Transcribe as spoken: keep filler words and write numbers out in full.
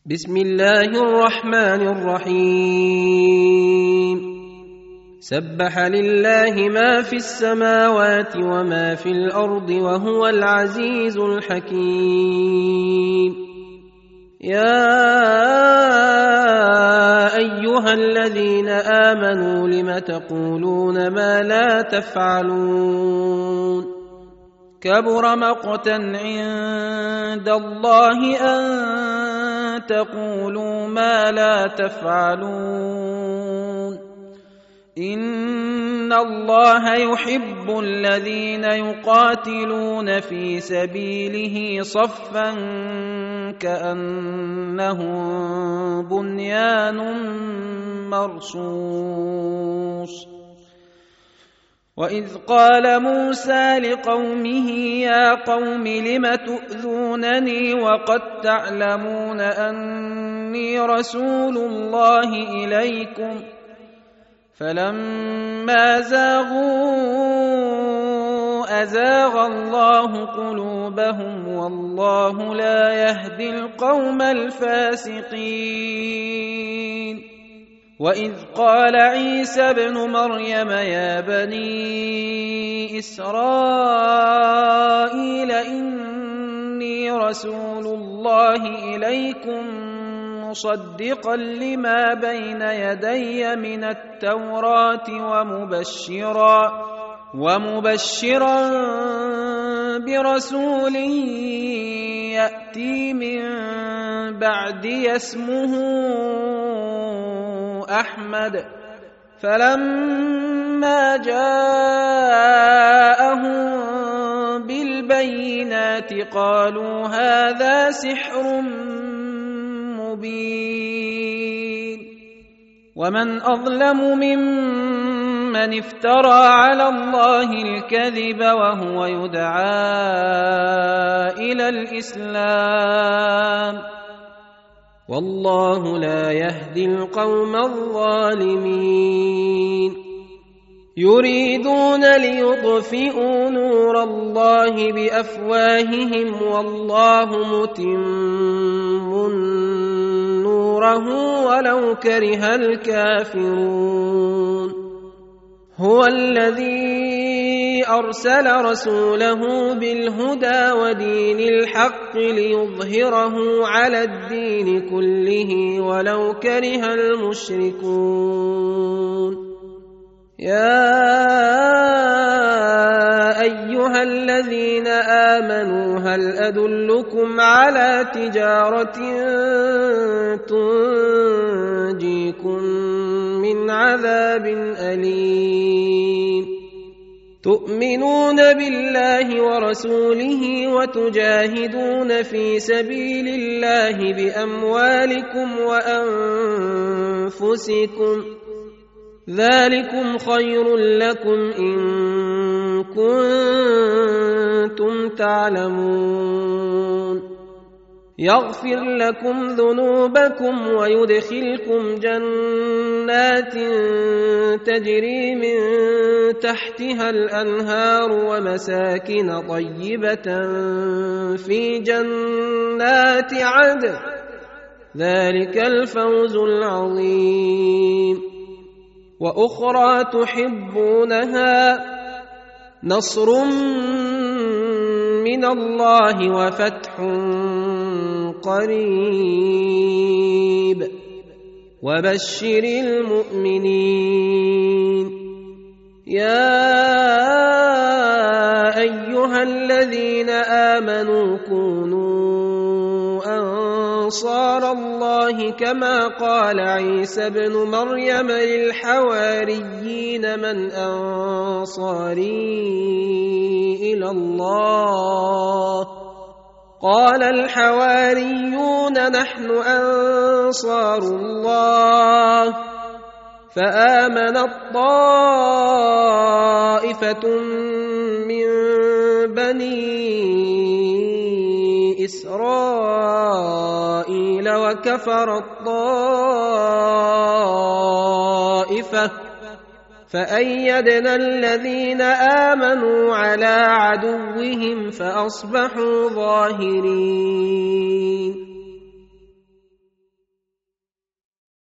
بسم الله الرحمن الرحيم سبح لله ما في السماوات وما في الأرض وهو العزيز الحكيم. يا أيها الذين آمنوا لم تقولون ما لا تفعلون كبر مقتا عند الله أن تقولوا ما لا تفعلون إن الله يحب الذين يقاتلون في سبيله صفا كأنهم بنيان مرصوص. وإذ قال موسى لقومه يا قوم لم تؤذونني وقد تعلمون أني رسول الله إليكم فلما زاغوا أزاغ الله قلوبهم والله لا يهدي القوم الفاسقين. وإذ قال عيسى ابن مريم يا بني إسرائيل إني رسول الله إليكم مصدقا لما بين يدي من التوراة ومبشرا ومبشرا برسول يأتي من بعدي اسمه أحمد فلما جاءهم بالبينات قالوا هذا سحر مبين. ومن أظلم ممن افترى على الله الكذب وهو يدعى إلى الإسلام والله لا يهدي القوم الظالمين. يريدون ليطفئوا نور الله بأفواههم والله متم نوره ولو كره الكافرون. هو الذي أرسل رسوله بالهدى ودين الحق ليظهره على الدين كله ولو كره المشركون. يا أيها الذين آمنوا هل أدلكم على تجارة تنجيكم من عذاب أليم تؤمنون بالله ورسوله وتجاهدون في سبيل الله بأموالكم وأنفسكم ذلكم خير لكم إن كنتم تعلمون. يغفر لكم ذنوبكم ويدخلكم جنات تجري من تحتها الأنهار ومساكن طيبة في جنات عدن ذلك الفوز العظيم. وأخرى تحبونها نصر من الله وفتح قريب وبشر المؤمنين. يا أيها الذين آمنوا كونوا أنصار الله كما قال عيسى ابن مريم للحواريين من أنصاري إلى الله قال الحواريون نحن أنصار الله فآمنت طائفة من بني إسرائيل وكفرت طائفة فأيدنا الذين آمنوا على عدوهم فأصبحوا ظاهرين